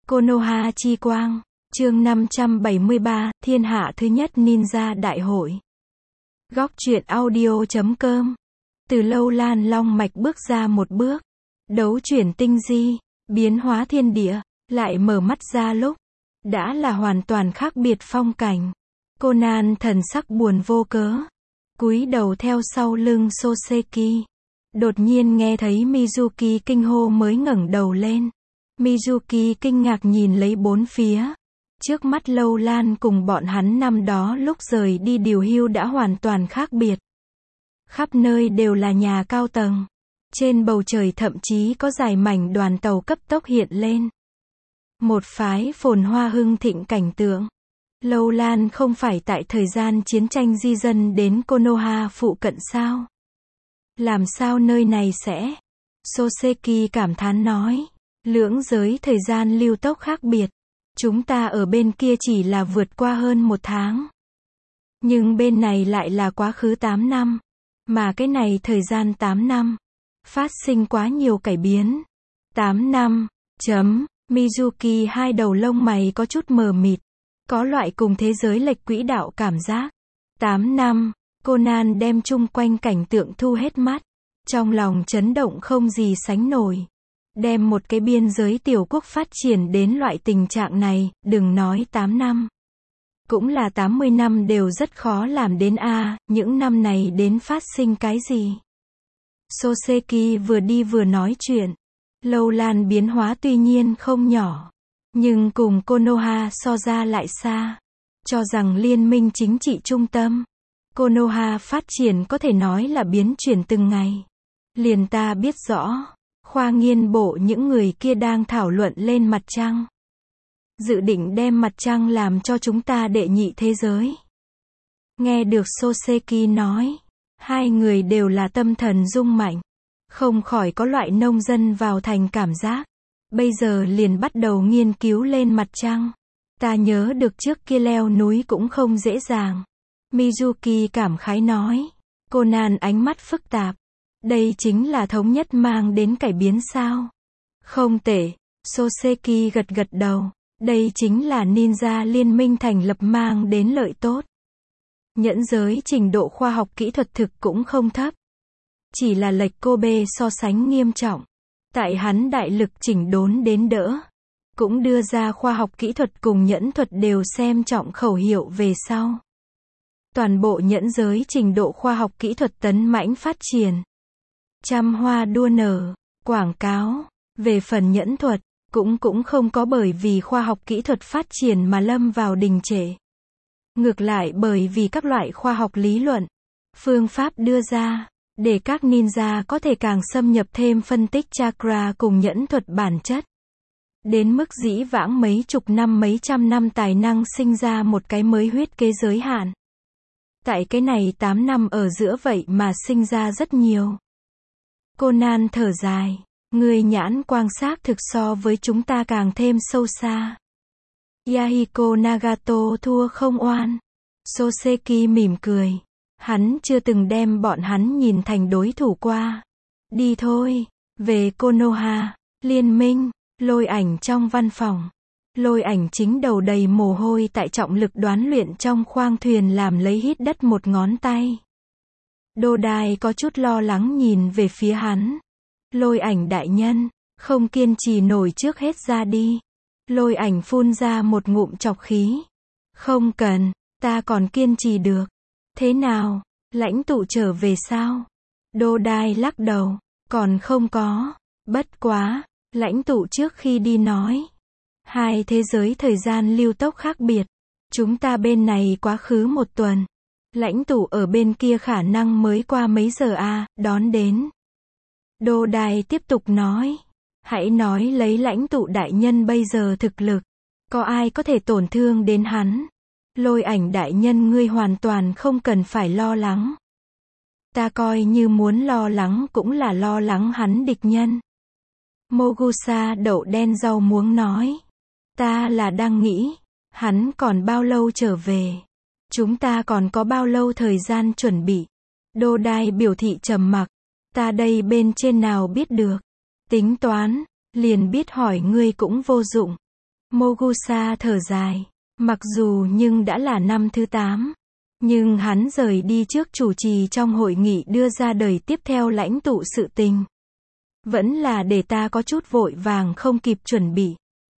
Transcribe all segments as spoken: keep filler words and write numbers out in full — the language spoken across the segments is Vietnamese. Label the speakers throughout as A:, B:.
A: Konoha chi quang, chương năm trăm bảy mươi ba, thiên hạ thứ nhất ninja đại hội. Góc truyện audio chấm com. Từ lâu Lan Long Mạch bước ra một bước, đấu chuyển tinh di, biến hóa thiên địa, lại mở mắt ra lúc, đã là hoàn toàn khác biệt phong cảnh. Conan thần sắc buồn vô cớ, cúi đầu theo sau lưng Soseki. Đột nhiên nghe thấy Mizuki kinh hô mới ngẩng đầu lên. Mizuki kinh ngạc nhìn lấy bốn phía. Trước mắt Lâu Lan cùng bọn hắn năm đó lúc rời đi điều hưu đã hoàn toàn khác biệt. Khắp nơi đều là nhà cao tầng. Trên bầu trời thậm chí có dài mảnh đoàn tàu cấp tốc hiện lên. Một phái phồn hoa hưng thịnh cảnh tượng. Lâu Lan không phải tại thời gian chiến tranh di dân đến Konoha phụ cận sao? Làm sao nơi này sẽ? Soseki cảm thán nói. Lưỡng giới thời gian lưu tốc khác biệt. Chúng ta ở bên kia chỉ là vượt qua hơn một tháng. Nhưng bên này lại là quá khứ tám năm. Mà cái này thời gian tám năm. Phát sinh quá nhiều cải biến. tám năm. Chấm. Mizuki hai đầu lông mày có chút mờ mịt. Có loại cùng thế giới lệch quỹ đạo cảm giác. tám năm. Conan đem chung quanh cảnh tượng thu hết mắt. Trong lòng chấn động không gì sánh nổi. Đem một cái biên giới tiểu quốc phát triển đến loại tình trạng này, đừng nói tám năm. Cũng là tám mươi năm đều rất khó làm đến a à, những năm này đến phát sinh cái gì? Soseki vừa đi vừa nói chuyện. Lâu Lan biến hóa tuy nhiên không nhỏ. Nhưng cùng Konoha so ra lại xa. Cho rằng liên minh chính trị trung tâm. Konoha phát triển có thể nói là biến chuyển từng ngày. Liền ta biết rõ. Khoa nghiên bộ những người kia đang thảo luận lên mặt trăng. Dự định đem mặt trăng làm cho chúng ta đệ nhị thế giới. Nghe được Soseki nói. Hai người đều là tâm thần rung mạnh. Không khỏi có loại nông dân vào thành cảm giác. Bây giờ liền bắt đầu nghiên cứu lên mặt trăng. Ta nhớ được trước kia leo núi cũng không dễ dàng. Mizuki cảm khái nói. Conan ánh mắt phức tạp. Đây chính là thống nhất mang đến cải biến sao? Không tệ. Soseki gật gật đầu. Đây chính là ninja liên minh thành lập mang đến lợi tốt. Nhẫn giới trình độ khoa học kỹ thuật thực cũng không thấp. Chỉ là lệch Kobe so sánh nghiêm trọng. Tại hắn đại lực chỉnh đốn đến đỡ. Cũng đưa ra khoa học kỹ thuật cùng nhẫn thuật đều xem trọng khẩu hiệu về sau. Toàn bộ nhẫn giới trình độ khoa học kỹ thuật tấn mãnh phát triển. Trăm hoa đua nở, quảng cáo, về phần nhẫn thuật, cũng cũng không có bởi vì khoa học kỹ thuật phát triển mà lâm vào đình trệ. Ngược lại bởi vì các loại khoa học lý luận, phương pháp đưa ra, để các ninja có thể càng xâm nhập thêm phân tích chakra cùng nhẫn thuật bản chất. Đến mức dĩ vãng mấy chục năm mấy trăm năm tài năng sinh ra một cái mới huyết kế giới hạn. Tại cái này tám năm ở giữa vậy mà sinh ra rất nhiều. Conan thở dài. Người nhãn quang xác thực so với chúng ta càng thêm sâu xa. Yahiko Nagato thua không oan. Soseki mỉm cười. Hắn chưa từng đem bọn hắn nhìn thành đối thủ qua. Đi thôi. Về Konoha. Liên minh. Lôi ảnh trong văn phòng. Lôi ảnh chính đầu đầy mồ hôi tại trọng lực đoán luyện trong khoang thuyền làm lấy hít đất một ngón tay. Đô Đai có chút lo lắng nhìn về phía hắn. Lôi ảnh đại nhân, không kiên trì nổi trước hết ra đi. Lôi ảnh phun ra một ngụm trọc khí. Không cần, ta còn kiên trì được. Thế nào, lãnh tụ trở về sao? Đô Đai lắc đầu, còn không có. Bất quá, lãnh tụ trước khi đi nói. Hai thế giới thời gian lưu tốc khác biệt. Chúng ta bên này quá khứ một tuần. Lãnh tụ ở bên kia khả năng mới qua mấy giờ a à, đón đến. Đô Đai tiếp tục nói. Hãy nói lấy lãnh tụ đại nhân bây giờ thực lực. Có ai có thể tổn thương đến hắn? Lôi ảnh đại nhân ngươi hoàn toàn không cần phải lo lắng. Ta coi như muốn lo lắng cũng là lo lắng hắn địch nhân. Mogusa đậu đen rau muống nói. Ta là đang nghĩ. Hắn còn bao lâu trở về? Chúng ta còn có bao lâu thời gian chuẩn bị? Đô Đai biểu thị trầm mặc. Ta đây bên trên nào biết được. Tính toán, liền biết hỏi ngươi cũng vô dụng. Mogusa thở dài. Mặc dù nhưng đã là năm thứ tám. Nhưng hắn rời đi trước chủ trì trong hội nghị đưa ra đời tiếp theo lãnh tụ sự tình. Vẫn là để ta có chút vội vàng không kịp chuẩn bị.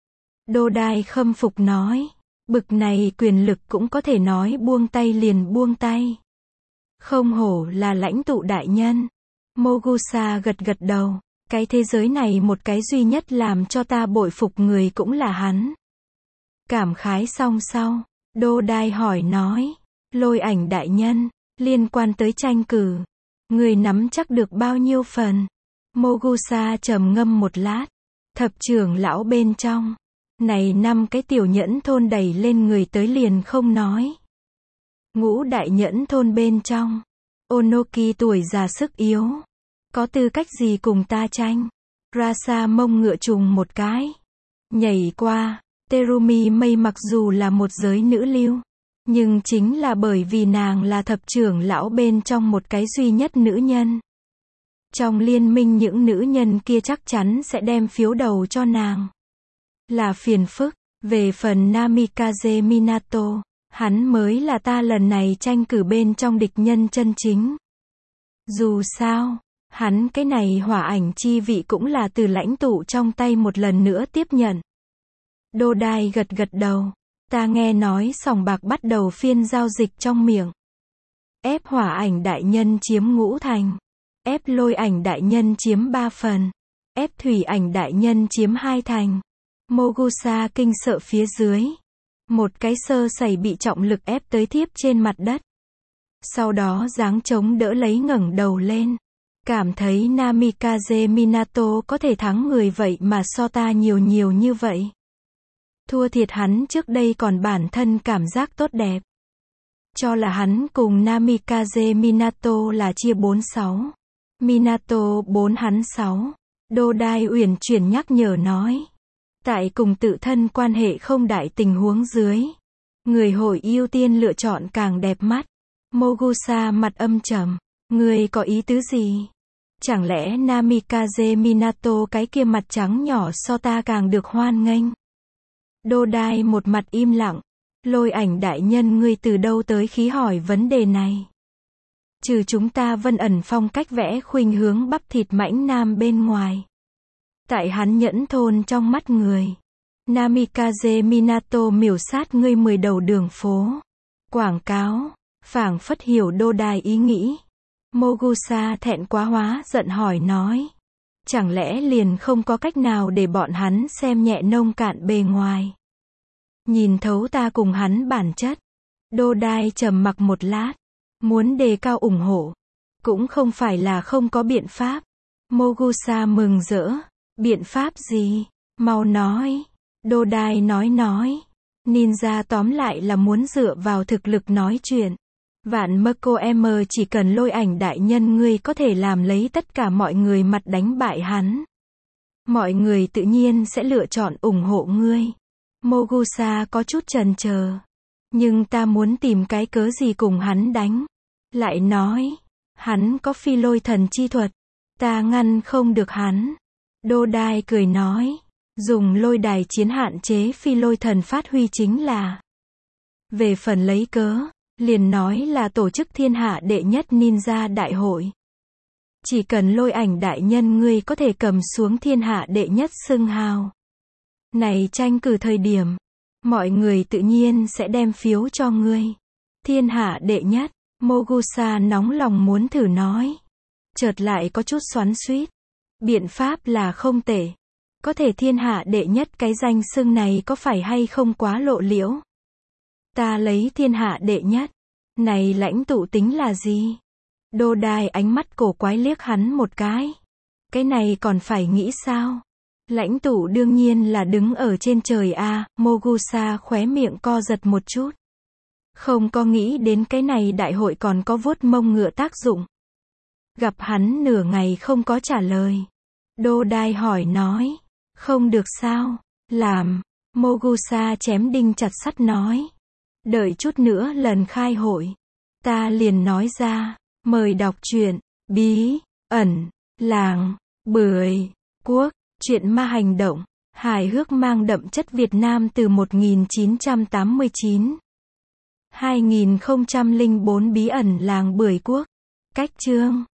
A: Đô Đai khâm phục nói. Bực này quyền lực cũng có thể nói buông tay liền buông tay. Không hổ là lãnh tụ đại nhân. Mogusa gật gật đầu. Cái thế giới này một cái duy nhất làm cho ta bội phục người cũng là hắn. Cảm khái xong sau, Đô Đai hỏi nói. Lôi Ảnh đại nhân, liên quan tới tranh cử. Người nắm chắc được bao nhiêu phần? Mogusa trầm ngâm một lát. Thập trưởng lão bên trong. Này năm cái tiểu nhẫn thôn đẩy lên người tới liền không nói. Ngũ đại nhẫn thôn bên trong. Onoki tuổi già sức yếu. Có tư cách gì cùng ta tranh? Rasa mông ngựa trùng một cái. Nhảy qua. Terumi Mây mặc dù là một giới nữ lưu. Nhưng chính là bởi vì nàng là thập trưởng lão bên trong một cái duy nhất nữ nhân. Trong liên minh những nữ nhân kia chắc chắn sẽ đem phiếu đầu cho nàng. Là phiền phức. Về phần Namikaze Minato, hắn mới là ta lần này tranh cử bên trong địch nhân chân chính. Dù sao, hắn cái này hỏa ảnh chi vị cũng là từ lãnh tụ trong tay một lần nữa tiếp nhận. Đô Đai gật gật đầu. Ta nghe nói sòng bạc bắt đầu phiên giao dịch trong miệng. Ép hỏa ảnh đại nhân chiếm ngũ thành. Ép lôi ảnh đại nhân chiếm ba phần. Ép thủy ảnh đại nhân chiếm hai thành. Mogusa kinh sợ phía dưới. Một cái sơ sẩy bị trọng lực ép tới thiếp trên mặt đất. Sau đó giáng chống đỡ lấy ngẩng đầu lên. Cảm thấy Namikaze Minato có thể thắng người vậy mà so ta nhiều nhiều như vậy. Thua thiệt hắn trước đây còn bản thân cảm giác tốt đẹp. Cho là hắn cùng Namikaze Minato là chia bốn sáu. Minato bốn hắn sáu. Đô Đai uyển chuyển nhắc nhở nói. Tại cùng tự thân quan hệ không đại tình huống dưới. Người hội ưu tiên lựa chọn càng đẹp mắt. Mogusa mặt âm trầm. Người có ý tứ gì? Chẳng lẽ Namikaze Minato cái kia mặt trắng nhỏ so ta càng được hoan nghênh? Đô Đai một mặt im lặng. Lôi Ảnh đại nhân ngươi từ đâu tới khí hỏi vấn đề này? Trừ chúng ta Vân Ẩn phong cách vẽ khuynh hướng bắp thịt mãnh nam bên ngoài. Tại hắn nhẫn thôn trong mắt người. Namikaze Minato miểu sát ngươi mười đầu đường phố. Quảng cáo. Phảng phất hiểu Đô Đai ý nghĩ. Mogusa thẹn quá hóa giận hỏi nói. Chẳng lẽ liền không có cách nào để bọn hắn xem nhẹ nông cạn bề ngoài. Nhìn thấu ta cùng hắn bản chất. Đô Đai trầm mặc một lát. Muốn đề cao ủng hộ. Cũng không phải là không có biện pháp. Mogusa mừng rỡ. Biện pháp gì? Mau nói. Đô Đai nói nói. Ninja tóm lại là muốn dựa vào thực lực nói chuyện. Vạn Mako em chỉ cần Lôi Ảnh đại nhân ngươi có thể làm lấy tất cả mọi người mặt đánh bại hắn. Mọi người tự nhiên sẽ lựa chọn ủng hộ ngươi. Mogusa có chút chần chờ. Nhưng ta muốn tìm cái cớ gì cùng hắn đánh. Lại nói. Hắn có phi lôi thần chi thuật. Ta ngăn không được hắn. Đô Đai cười nói. Dùng lôi đài chiến hạn chế phi lôi thần phát huy chính là. Về phần lấy cớ. Liền nói là tổ chức thiên hạ đệ nhất ninja đại hội. Chỉ cần Lôi Ảnh đại nhân ngươi có thể cầm xuống thiên hạ đệ nhất xưng hào. Này tranh cử thời điểm. Mọi người tự nhiên sẽ đem phiếu cho ngươi. Thiên hạ đệ nhất. Mogusa nóng lòng muốn thử nói. Chợt lại có chút xoắn xuýt. Biện pháp là không tệ. Có thể thiên hạ đệ nhất cái danh xưng này có phải hay không quá lộ liễu? Ta lấy thiên hạ đệ nhất. Này lãnh tụ tính là gì? Đô Đai ánh mắt cổ quái liếc hắn một cái. Cái này còn phải nghĩ sao? Lãnh tụ đương nhiên là đứng ở trên trời a. À, Mogusa khóe miệng co giật một chút. Không có nghĩ đến cái này đại hội còn có vuốt mông ngựa tác dụng. Gặp hắn nửa ngày không có trả lời. Đô Đai hỏi nói. Không được sao? Làm. Mogusa chém đinh chặt sắt nói. Đợi chút nữa lần khai hội. Ta liền nói ra. Mời đọc truyện. Bí. Ẩn. Làng. Bưởi. Quốc. Chuyện ma hành động. Hài hước mang đậm chất Việt Nam từ một nghìn chín trăm tám mươi chín. hai nghìn không trăm lẻ bốn Bí ẩn làng Bưởi Quốc. Cách chương